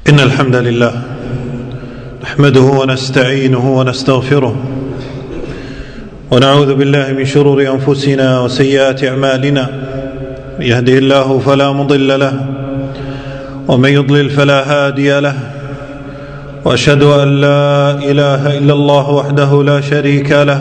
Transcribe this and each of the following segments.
إن الحمد لله نحمده ونستعينه ونستغفره ونعوذ بالله من شرور أنفسنا وسيئات أعمالنا. من يهده الله فلا مضل له ومن يضلل فلا هادي له، وأشهد أن لا إله إلا الله وحده لا شريك له،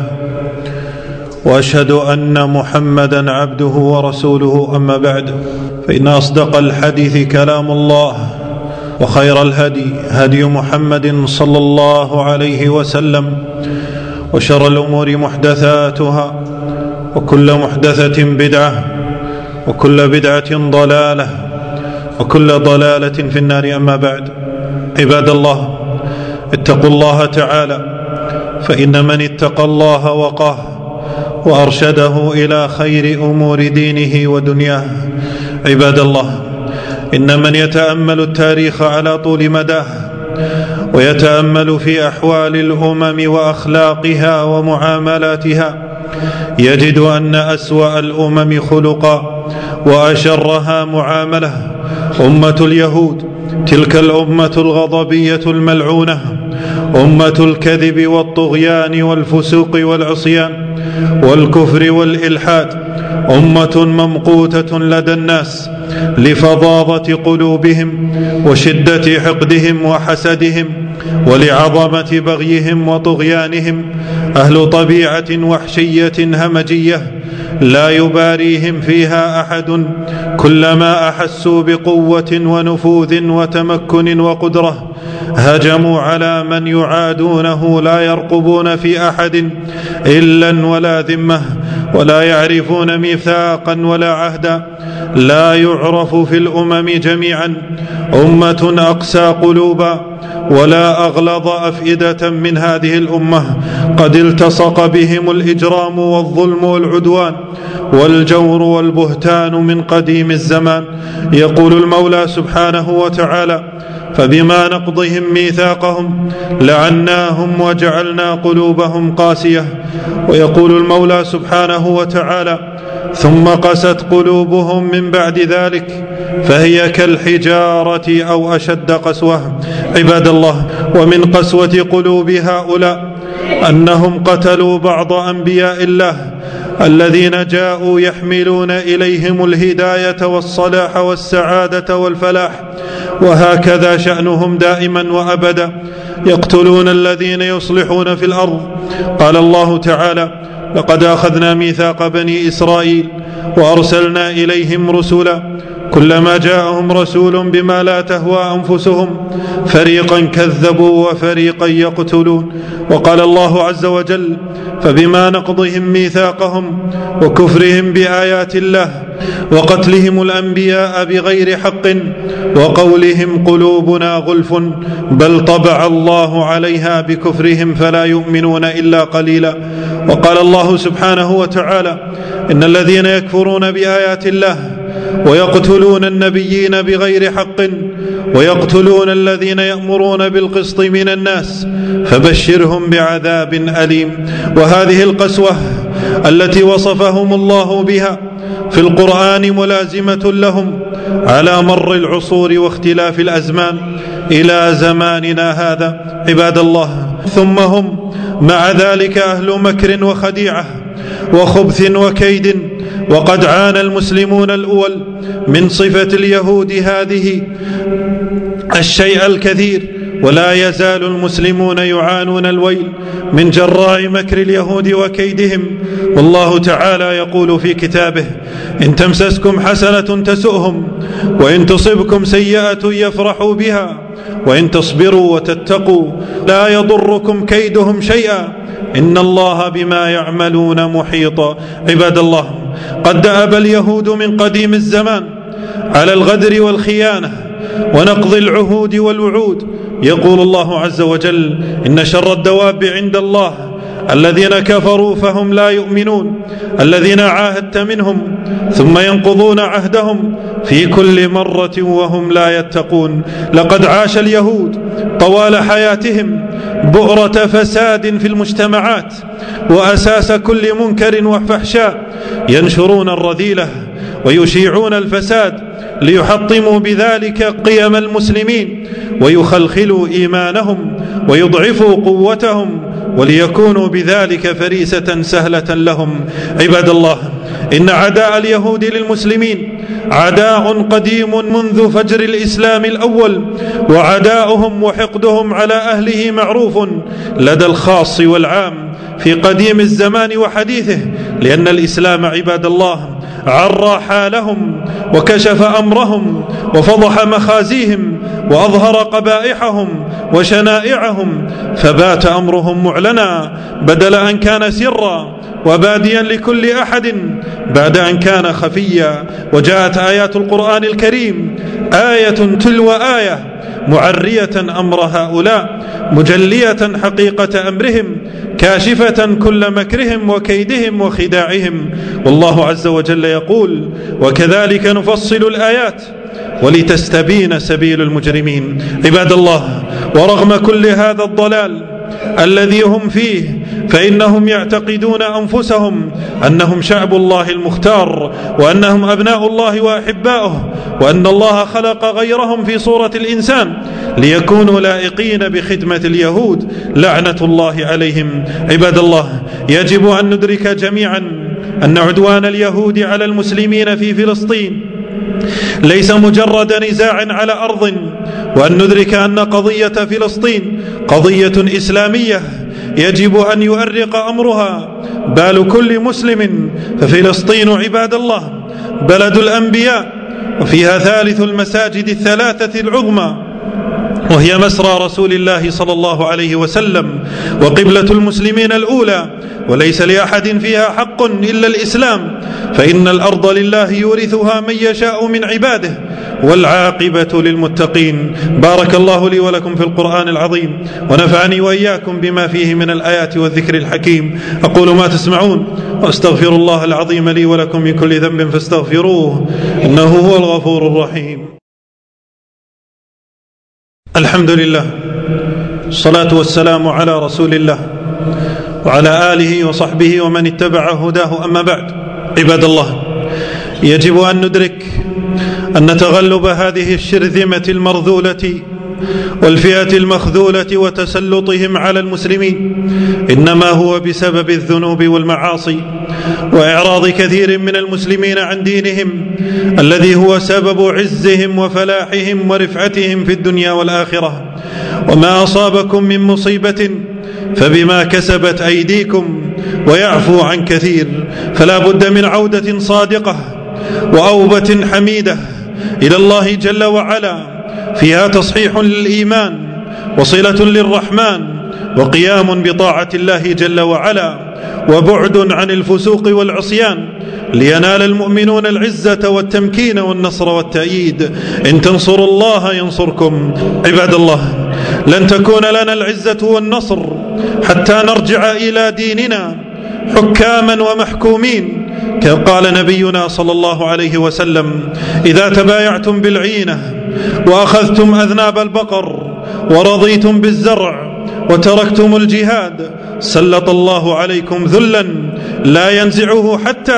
وأشهد أن محمدا عبده ورسوله. أما بعد، فإن أصدق الحديث كلام الله، وخير الهدي هدي محمد صلى الله عليه وسلم، وشر الأمور محدثاتها، وكل محدثة بدعة، وكل بدعة ضلالة، وكل ضلالة في النار. أما بعد، عباد الله، اتقوا الله تعالى، فإن من اتقى الله وقاه وأرشده إلى خير أمور دينه ودنياه. عباد الله، إن من يتأمل التاريخ على طول مداه ويتأمل في أحوال الأمم وأخلاقها ومعاملاتها يجد أن أسوأ الأمم خلقا وأشرها معاملة أمة اليهود، تلك الأمة الغضبية الملعونة، أمة الكذب والطغيان والفسوق والعصيان والكفر والإلحاد، أمة ممقوتة لدى الناس لفظاظة قلوبهم وشدة حقدهم وحسدهم ولعظمة بغيهم وطغيانهم، أهل طبيعة وحشية همجية لا يباريهم فيها أحد. كلما أحسوا بقوة ونفوذ وتمكن وقدرة هجموا على من يعادونه، لا يرقبون في أحد إلا ولا ذمة، ولا يعرفون ميثاقا ولا عهدا. لا يعرف في الأمم جميعا أمة أقسى قلوبا ولا أغلظ أفئدة من هذه الأمة. قد التصق بهم الإجرام والظلم والعدوان والجور والبهتان من قديم الزمان. يقول المولى سبحانه وتعالى: فبما نقضهم ميثاقهم لعناهم وجعلنا قلوبهم قاسية. ويقول المولى سبحانه وتعالى: ثم قست قلوبهم من بعد ذلك فهي كالحجارة أو أشد قسوة. عباد الله، ومن قسوة قلوب هؤلاء أنهم قتلوا بعض أنبياء الله الذين جاءوا يحملون إليهم الهداية والصلاح والسعادة والفلاح، وهكذا شأنهم دائما وأبدا، يقتلون الذين يصلحون في الأرض. قال الله تعالى: لقد أخذنا ميثاق بني إسرائيل وأرسلنا إليهم رسلا كلما جاءهم رسول بما لا تهوى أنفسهم فريقا كذبوا وفريقا يقتلون. وقال الله عز وجل: فبما نقضهم ميثاقهم وكفرهم بآيات الله وقتلهم الأنبياء بغير حق وقولهم قلوبنا غلف بل طبع الله عليها بكفرهم فلا يؤمنون إلا قليلا. وقال الله سبحانه وتعالى: إن الذين يكفرون بآيات الله ويقتلون النبيين بغير حق ويقتلون الذين يأمرون بالقسط من الناس فبشرهم بعذاب أليم. وهذه القسوة التي وصفهم الله بها في القرآن ملازمة لهم على مر العصور واختلاف الأزمان إلى زماننا هذا. عباد الله، ثم هم مع ذلك أهل مكر وخديعة وخبث وكيد. وقد عانى المسلمون الأول من صفة اليهود هذه الشيء الكثير، ولا يزال المسلمون يعانون الويل من جراء مكر اليهود وكيدهم. والله تعالى يقول في كتابه: إن تمسسكم حسنة تسؤهم، وإن تصبكم سيئة يفرحوا بها، وإن تصبروا وتتقوا لا يضركم كيدهم شيئا، إن الله بما يعملون محيط. عباد الله، قد دأب اليهود من قديم الزمان على الغدر والخيانة ونقض العهود والوعود. يقول الله عز وجل: إن شر الدواب عند الله الذين كفروا فهم لا يؤمنون، الذين عاهدت منهم ثم ينقضون عهدهم في كل مرة وهم لا يتقون. لقد عاش اليهود طوال حياتهم بؤرة فساد في المجتمعات وأساس كل منكر وفحشاء، ينشرون الرذيلة ويشيعون الفساد ليحطموا بذلك قيم المسلمين ويخلخلوا إيمانهم ويضعفوا قوتهم وليكونوا بذلك فريسة سهلة لهم. عباد الله، إن عداء اليهود للمسلمين عداء قديم منذ فجر الإسلام الأول، وعداؤهم وحقدهم على أهله معروف لدى الخاص والعام في قديم الزمان وحديثه، لأن الإسلام عباد الله عرى حالهم وكشف أمرهم وفضح مخازيهم وأظهر قبائحهم وشنائعهم، فبات أمرهم معلنا بدل أن كان سرا وباديا لكل أحد بعد أن كان خفيا. وجاءت آيات القرآن الكريم آية تلو آية معرية أمر هؤلاء، مجلية حقيقة أمرهم، كاشفة كل مكرهم وكيدهم وخداعهم. والله عز وجل يقول: وكذلك نفصل الآيات ولتستبين سبيل المجرمين. عباد الله، ورغم كل هذا الضلال الذي هم فيه فإنهم يعتقدون أنفسهم أنهم شعب الله المختار، وأنهم أبناء الله وأحباؤه، وأن الله خلق غيرهم في صورة الإنسان ليكونوا لائقين بخدمة اليهود لعنة الله عليهم. عباد الله، يجب أن ندرك جميعا أن عدوان اليهود على المسلمين في فلسطين ليس مجرد نزاع على أرض، وأن ندرك أن قضية فلسطين قضية إسلامية يجب أن يؤرق أمرها بال كل مسلم. ففلسطين عباد الله بلد الأنبياء، وفيها ثالث المساجد الثلاثة العظمى، وهي مسرى رسول الله صلى الله عليه وسلم وقبلة المسلمين الأولى، وليس لأحد فيها حق إلا الإسلام، فإن الأرض لله يورثها من يشاء من عباده والعاقبة للمتقين. بارك الله لي ولكم في القرآن العظيم، ونفعني وإياكم بما فيه من الآيات والذكر الحكيم. أقول ما تسمعون، وأستغفر الله العظيم لي ولكم من كل ذنب فاستغفروه إنه هو الغفور الرحيم. الحمد لله، الصلاة والسلام على رسول الله وعلى آله وصحبه ومن اتبع هداه، أما بعد. عباد الله، يجب أن ندرك أن تغلب هذه الشرذمة المرذولة والفئة المخذولة وتسلطهم على المسلمين إنما هو بسبب الذنوب والمعاصي وإعراض كثير من المسلمين عن دينهم الذي هو سبب عزهم وفلاحهم ورفعتهم في الدنيا والآخرة. وما أصابكم من مصيبة فبما كسبت أيديكم ويعفو عن كثير، فلا بد من عودة صادقة وأوبة حميدة إلى الله جل وعلا فيها تصحيح للإيمان وصلة للرحمن وقيام بطاعة الله جل وعلا وبعد عن الفسوق والعصيان، لينال المؤمنون العزة والتمكين والنصر والتأييد. إن تنصروا الله ينصركم. عباد الله، لن تكون لنا العزة والنصر حتى نرجع إلى ديننا حكاما ومحكومين، قال نبينا صلى الله عليه وسلم: إذا تبايعتم بالعينة وأخذتم أذناب البقر ورضيتم بالزرع وتركتم الجهاد سلط الله عليكم ذلا لا ينزعه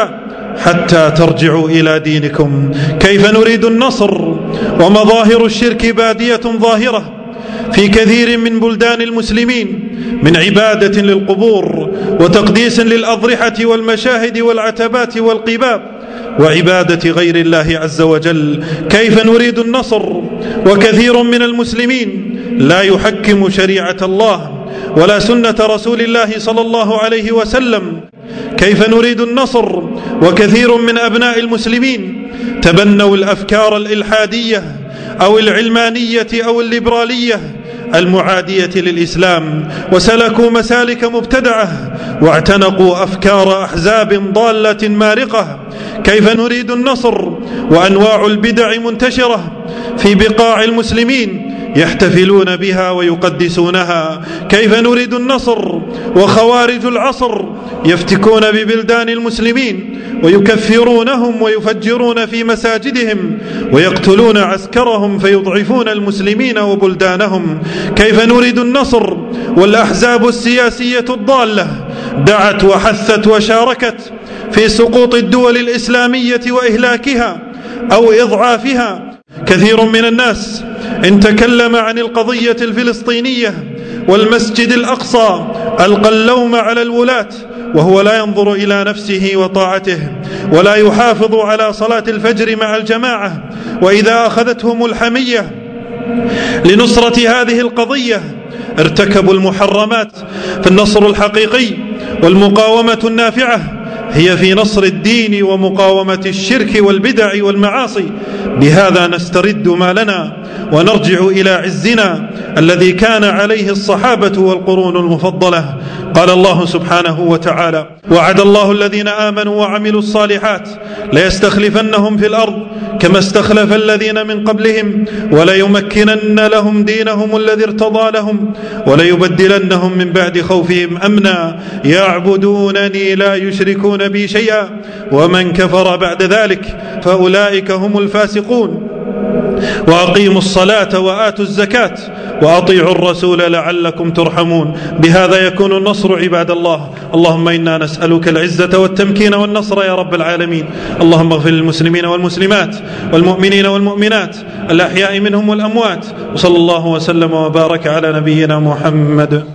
حتى ترجعوا إلى دينكم. كيف نريد النصر ومظاهر الشرك بادية ظاهرة في كثير من بلدان المسلمين من عبادة للقبور وتقديس للأضرحة والمشاهد والعتبات والقباب وعبادة غير الله عز وجل. كيف نريد النصر وكثير من المسلمين لا يحكم شريعة الله ولا سنة رسول الله صلى الله عليه وسلم؟ كيف نريد النصر وكثير من أبناء المسلمين تبنوا الأفكار الإلحادية أو العلمانية أو الليبرالية المعادية للإسلام وسلكوا مسالك مبتدعة واعتنقوا أفكار أحزاب ضالة مارقة؟ كيف نريد النصر وأنواع البدع منتشرة في بقاع المسلمين يحتفلون بها ويقدسونها؟ كيف نريد النصر وخوارج العصر يفتكون ببلدان المسلمين ويكفرونهم ويفجرون في مساجدهم ويقتلون عسكرهم فيضعفون المسلمين وبلدانهم؟ كيف نريد النصر والأحزاب السياسية الضالة دعت وحثت وشاركت في سقوط الدول الإسلامية وإهلاكها أو إضعافها. كثير من الناس إن تكلم عن القضية الفلسطينية والمسجد الأقصى ألقى اللوم على الولاة، وهو لا ينظر إلى نفسه وطاعته، ولا يحافظ على صلاة الفجر مع الجماعة. وإذا أخذتهم الحمية لنصرة هذه القضية ارتكبوا المحرمات. فالنصر الحقيقي والمقاومة النافعة هي في نصر الدين ومقاومة الشرك والبدع والمعاصي. بهذا نسترد ما لنا ونرجع إلى عزنا الذي كان عليه الصحابة والقرون المفضلة. قال الله سبحانه وتعالى: وعد الله الذين آمنوا وعملوا الصالحات ليستخلفنهم في الأرض كما استخلف الذين من قبلهم وليمكنن لهم دينهم الذي ارتضى لهم وليبدلنهم من بعد خوفهم أمنا يعبدونني لا يشركون بي شيئا ومن كفر بعد ذلك فأولئك هم الفاسقون. وأقيموا الصلاة وآتوا الزكاة وأطيعوا الرسول لعلكم ترحمون. بهذا يكون النصر عباد الله. اللهم إنا نسألك العزة والتمكين والنصر يا رب العالمين. اللهم اغفر للمسلمين والمسلمات والمؤمنين والمؤمنات الأحياء منهم والأموات. وصلى الله وسلم وبارك على نبينا محمد.